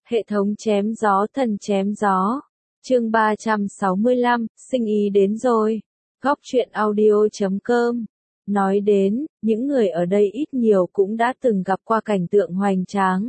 Hệ thống chém gió thần chém gió. Chương 365, sinh ý đến rồi. Góc truyện audio.com. Nói đến, những người ở đây ít nhiều cũng đã từng gặp qua cảnh tượng hoành tráng.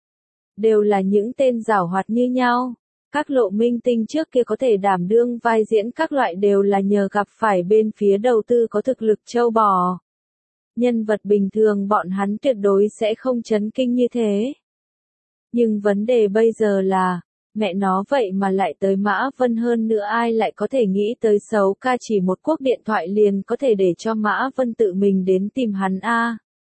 Đều là những tên giảo hoạt như nhau. Các lộ minh tinh trước kia có thể đảm đương vai diễn các loại đều là nhờ gặp phải bên phía đầu tư có thực lực trâu bò. Nhân vật bình thường bọn hắn tuyệt đối sẽ không chấn kinh như thế. Nhưng vấn đề bây giờ là, mẹ nó vậy mà lại tới Mã Vân, hơn nữa ai lại có thể nghĩ tới xấu ca chỉ một cuộc điện thoại liền có thể để cho Mã Vân tự mình đến tìm hắn a.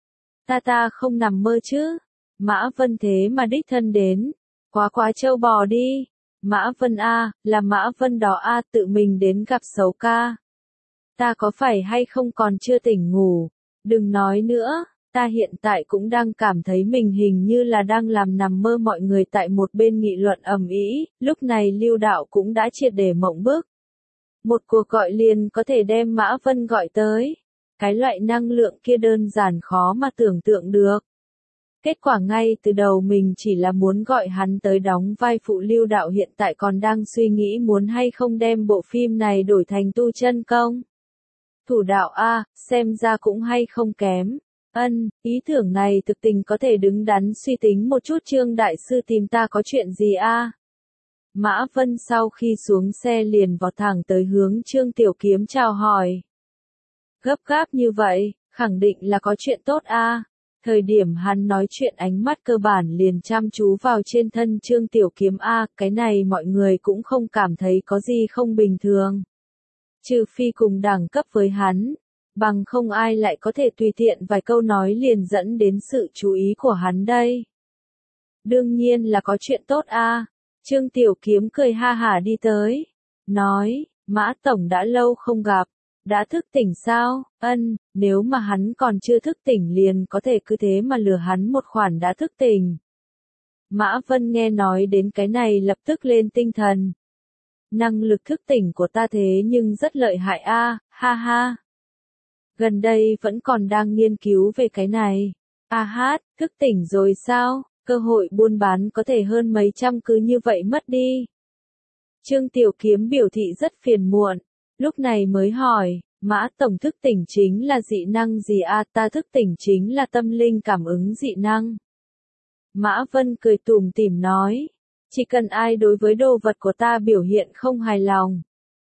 Ta không nằm mơ chứ. Mã Vân thế mà đích thân đến. Quá trâu bò đi. Mã Vân a, là Mã Vân đó a, tự mình đến gặp xấu ca. Ta có phải hay không còn chưa tỉnh ngủ? Đừng nói nữa. Ta hiện tại cũng đang cảm thấy mình hình như là đang làm nằm mơ. Mọi người tại một bên nghị luận ầm ĩ, lúc này Lưu Đạo cũng đã triệt để mộng bức. Một cuộc gọi liền có thể đem Mã Vân gọi tới. Cái loại năng lượng kia đơn giản khó mà tưởng tượng được. Kết quả ngay từ đầu mình chỉ là muốn gọi hắn tới đóng vai phụ. Lưu Đạo hiện tại còn đang suy nghĩ muốn hay không đem bộ phim này đổi thành tu chân công. Thủ đạo a, xem ra cũng hay không kém. Ý tưởng này thực tình có thể đứng đắn suy tính một chút. Trương đại sư tìm ta có chuyện gì a? Mã Vân sau khi xuống xe liền vọt thẳng tới hướng Trương Tiểu Kiếm chào hỏi. Gấp gáp như vậy, khẳng định là có chuyện tốt a. Thời điểm hắn nói chuyện ánh mắt cơ bản liền chăm chú vào trên thân Trương Tiểu Kiếm a, cái này mọi người cũng không cảm thấy có gì không bình thường. Trừ phi cùng đẳng cấp với hắn. Bằng không ai lại có thể tùy tiện vài câu nói liền dẫn đến sự chú ý của hắn đây. Đương nhiên là có chuyện tốt a. Trương Tiểu Kiếm cười ha hả đi tới. Nói, Mã Tổng đã lâu không gặp. Đã thức tỉnh sao? Nếu mà hắn còn chưa thức tỉnh liền có thể cứ thế mà lừa hắn một khoản đã thức tỉnh. Mã Vân nghe nói đến cái này lập tức lên tinh thần. Năng lực thức tỉnh của ta thế nhưng rất lợi hại a, ha ha. Gần đây vẫn còn đang nghiên cứu về cái này. Thức tỉnh rồi sao? Cơ hội buôn bán có thể hơn mấy trăm cứ như vậy mất đi. Trương Tiểu Kiếm biểu thị rất phiền muộn. Lúc này mới hỏi, Mã Tổng thức tỉnh chính là dị năng gì a? Ta thức tỉnh chính là tâm linh cảm ứng dị năng. Mã Vân cười tủm tỉm nói, chỉ cần ai đối với đồ vật của ta biểu hiện không hài lòng.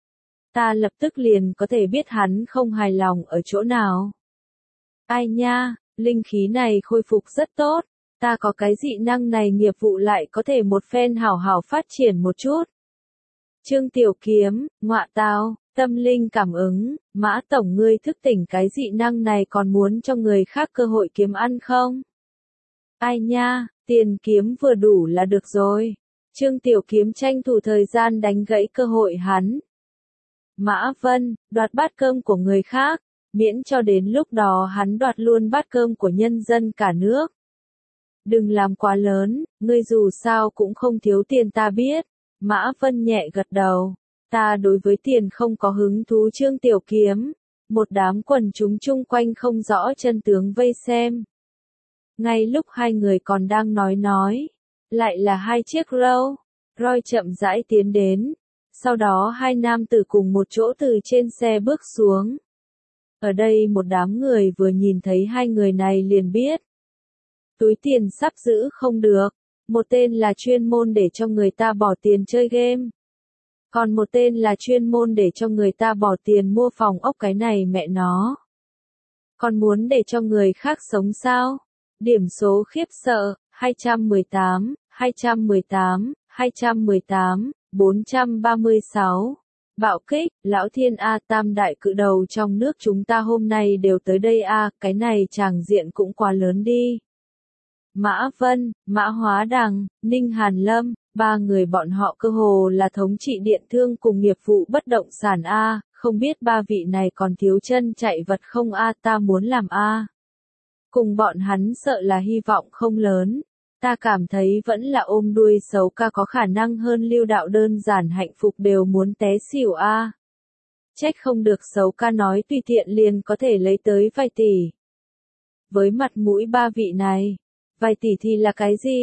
Ta lập tức liền có thể biết hắn không hài lòng ở chỗ nào. Ai nha, linh khí này khôi phục rất tốt. Ta có cái dị năng này nghiệp vụ lại có thể một phen hảo hảo phát triển một chút. Trương Tiểu Kiếm, ngọa tao, tâm linh cảm ứng, Mã Tổng ngươi thức tỉnh cái dị năng này còn muốn cho người khác cơ hội kiếm ăn không? Ai nha, tiền kiếm vừa đủ là được rồi. Trương Tiểu Kiếm tranh thủ thời gian đánh gãy cơ hội hắn. Mã Vân, đoạt bát cơm của người khác, miễn cho đến lúc đó hắn đoạt luôn bát cơm của nhân dân cả nước. Đừng làm quá lớn, ngươi dù sao cũng không thiếu tiền ta biết. Mã Vân nhẹ gật đầu. Ta đối với tiền không có hứng thú. Trương Tiểu Kiếm. Một đám quần chúng chung quanh không rõ chân tướng vây xem. Ngay lúc hai người còn đang nói. Lại là hai chiếc Rolls Royce chậm rãi tiến đến. Sau đó hai nam tử cùng một chỗ từ trên xe bước xuống. Ở đây một đám người vừa nhìn thấy hai người này liền biết. Túi tiền sắp giữ không được. Một tên là chuyên môn để cho người ta bỏ tiền chơi game. Còn một tên là chuyên môn để cho người ta bỏ tiền mua phòng ốc, cái này mẹ nó. Còn muốn để cho người khác sống sao? Điểm số khiếp sợ, 218, 436. Bạo kích, Lão Thiên A, tam đại cự đầu trong nước chúng ta hôm nay đều tới đây a, cái này tràng diện cũng quá lớn đi. Mã Vân, Mã Hóa Đằng, Ninh Hàn Lâm, ba người bọn họ cơ hồ là thống trị điện thương cùng nghiệp vụ bất động sản a, không biết ba vị này còn thiếu chân chạy vật không a, ta muốn làm a. Cùng bọn hắn sợ là hy vọng không lớn. Ta cảm thấy vẫn là ôm đuôi xấu ca có khả năng hơn. Lưu Đạo đơn giản hạnh phục đều muốn té xỉu a. Trách không được xấu ca nói tùy tiện liền có thể lấy tới vài tỷ. Với mặt mũi ba vị này, vài tỷ thì là cái gì?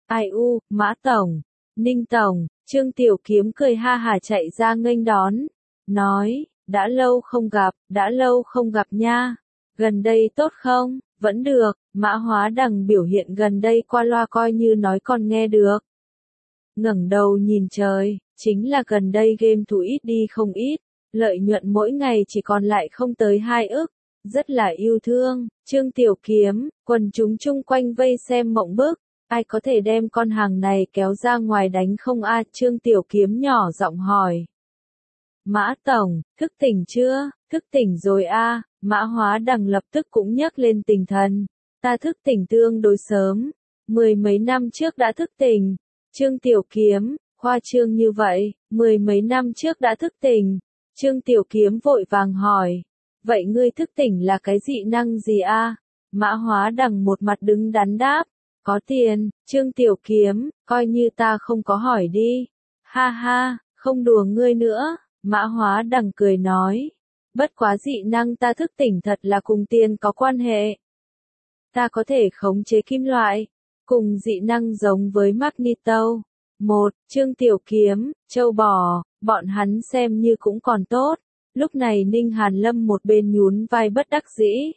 Ai u, Mã Tổng, Ninh Tổng, Trương Tiểu Kiếm cười ha hả chạy ra nghênh đón, nói, đã lâu không gặp nha, gần đây tốt không, vẫn được, Mã Hóa Đằng biểu hiện gần đây qua loa coi như nói còn nghe được. Ngẩng đầu nhìn trời, chính là gần đây game thủ ít đi không ít, lợi nhuận mỗi ngày chỉ còn lại không tới 2 ức, rất là yêu thương, Trương Tiểu Kiếm, quần chúng chung quanh vây xem mộng bức, ai có thể đem con hàng này kéo ra ngoài đánh không a? Trương Tiểu Kiếm nhỏ giọng hỏi. Mã Tổng, thức tỉnh chưa? Thức tỉnh rồi a. Mã Hóa Đằng lập tức cũng nhấc lên tinh thần. Ta thức tỉnh tương đối sớm, 10 mấy năm trước đã thức tỉnh. Trương Tiểu Kiếm, khoa trương như vậy, 10 mấy năm trước đã thức tỉnh. Trương Tiểu Kiếm vội vàng hỏi. Vậy ngươi thức tỉnh là cái dị năng gì a? Mã Hóa Đằng một mặt đứng đắn đáp. Có tiền, Trương Tiểu Kiếm, coi như ta không có hỏi đi. Ha ha, không đùa ngươi nữa, Mã Hóa Đằng cười nói. Bất quá dị năng ta thức tỉnh thật là cùng tiền có quan hệ. Ta có thể khống chế kim loại, cùng dị năng giống với Magneto. Trương Tiểu Kiếm, châu bò, bọn hắn xem như cũng còn tốt. Lúc này Ninh Hàn Lâm một bên nhún vai bất đắc dĩ.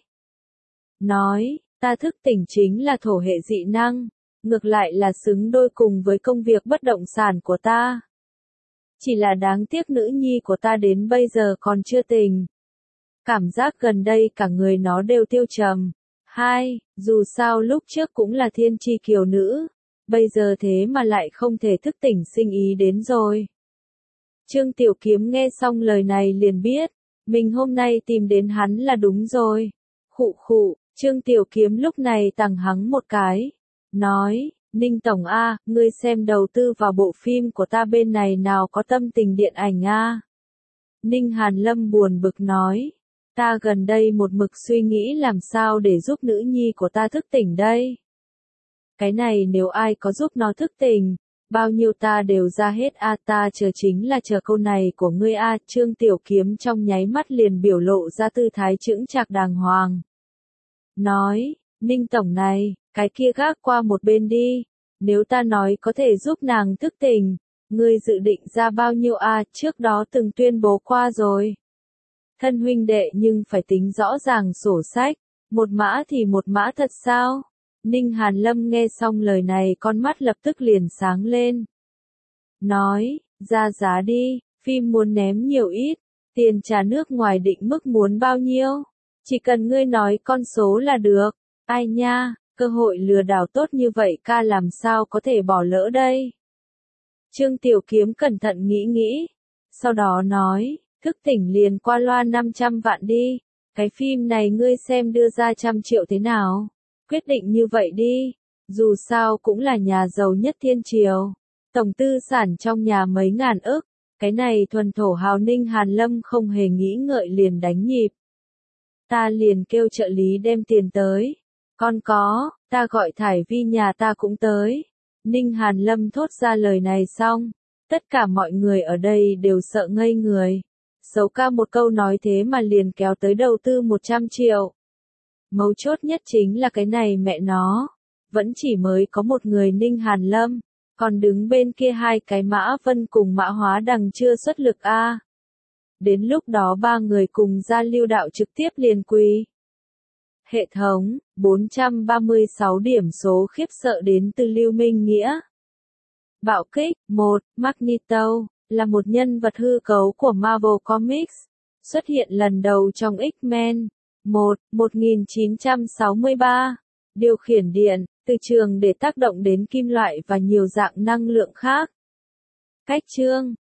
Nói, ta thức tỉnh chính là thổ hệ dị năng, ngược lại là xứng đôi cùng với công việc bất động sản của ta. Chỉ là đáng tiếc nữ nhi của ta đến bây giờ còn chưa tỉnh. Cảm giác gần đây cả người nó đều tiêu trầm. Dù sao lúc trước cũng là thiên chi kiều nữ, bây giờ thế mà lại không thể thức tỉnh sinh ý đến rồi. Trương Tiểu Kiếm nghe xong lời này liền biết, mình hôm nay tìm đến hắn là đúng rồi. Khụ khụ, Trương Tiểu Kiếm lúc này tằng hắng một cái, nói, Ninh Tổng a, ngươi xem đầu tư vào bộ phim của ta bên này nào có tâm tình điện ảnh a. Ninh Hàn Lâm buồn bực nói, ta gần đây một mực suy nghĩ làm sao để giúp nữ nhi của ta thức tỉnh đây. Cái này nếu ai có giúp nó thức tỉnh, bao nhiêu ta đều ra hết a, ta chờ chính là chờ câu này của ngươi a. Trương Tiểu Kiếm trong nháy mắt liền biểu lộ ra tư thái chững chạc đàng hoàng. Nói, Ninh Tổng này, cái kia gác qua một bên đi, nếu ta nói có thể giúp nàng thức tỉnh, ngươi dự định ra bao nhiêu a? Trước đó từng tuyên bố qua rồi. Thân huynh đệ nhưng phải tính rõ ràng sổ sách, một mã thì một mã thật sao? Ninh Hàn Lâm nghe xong lời này con mắt lập tức liền sáng lên. Nói, ra giá đi, phim muốn ném nhiều ít, tiền trả nước ngoài định mức muốn bao nhiêu? Chỉ cần ngươi nói con số là được. Ai nha, cơ hội lừa đảo tốt như vậy ca làm sao có thể bỏ lỡ đây? Trương Tiểu Kiếm cẩn thận nghĩ, sau đó nói, thức tỉnh liền qua loa 500 vạn đi, cái phim này ngươi xem đưa ra 100 triệu thế nào? Quyết định như vậy đi, dù sao cũng là nhà giàu nhất thiên triều, tổng tư sản trong nhà mấy ngàn ức, cái này thuần thổ hào. Ninh Hàn Lâm không hề nghĩ ngợi liền đánh nhịp. Ta liền kêu trợ lý đem tiền tới. Con có, ta gọi Thải Vi nhà ta cũng tới. Ninh Hàn Lâm thốt ra lời này xong, tất cả mọi người ở đây đều sợ ngây người. Xấu ca một câu nói thế mà liền kéo tới đầu tư 100 triệu. Mấu chốt nhất chính là cái này mẹ nó, vẫn chỉ mới có một người Ninh Hàn Lâm, còn đứng bên kia hai cái Mã Vân cùng Mã Hóa Đằng chưa xuất lực a. Đến lúc đó ba người cùng ra Lưu Đạo trực tiếp liền quỳ. Hệ thống, 436 điểm số khiếp sợ đến từ Lưu Minh Nghĩa. Bạo kích, 1, Magneto, là một nhân vật hư cấu của Marvel Comics, xuất hiện lần đầu trong X-Men. 1963. Điều khiển điện, từ trường để tác động đến kim loại và nhiều dạng năng lượng khác. Cách chương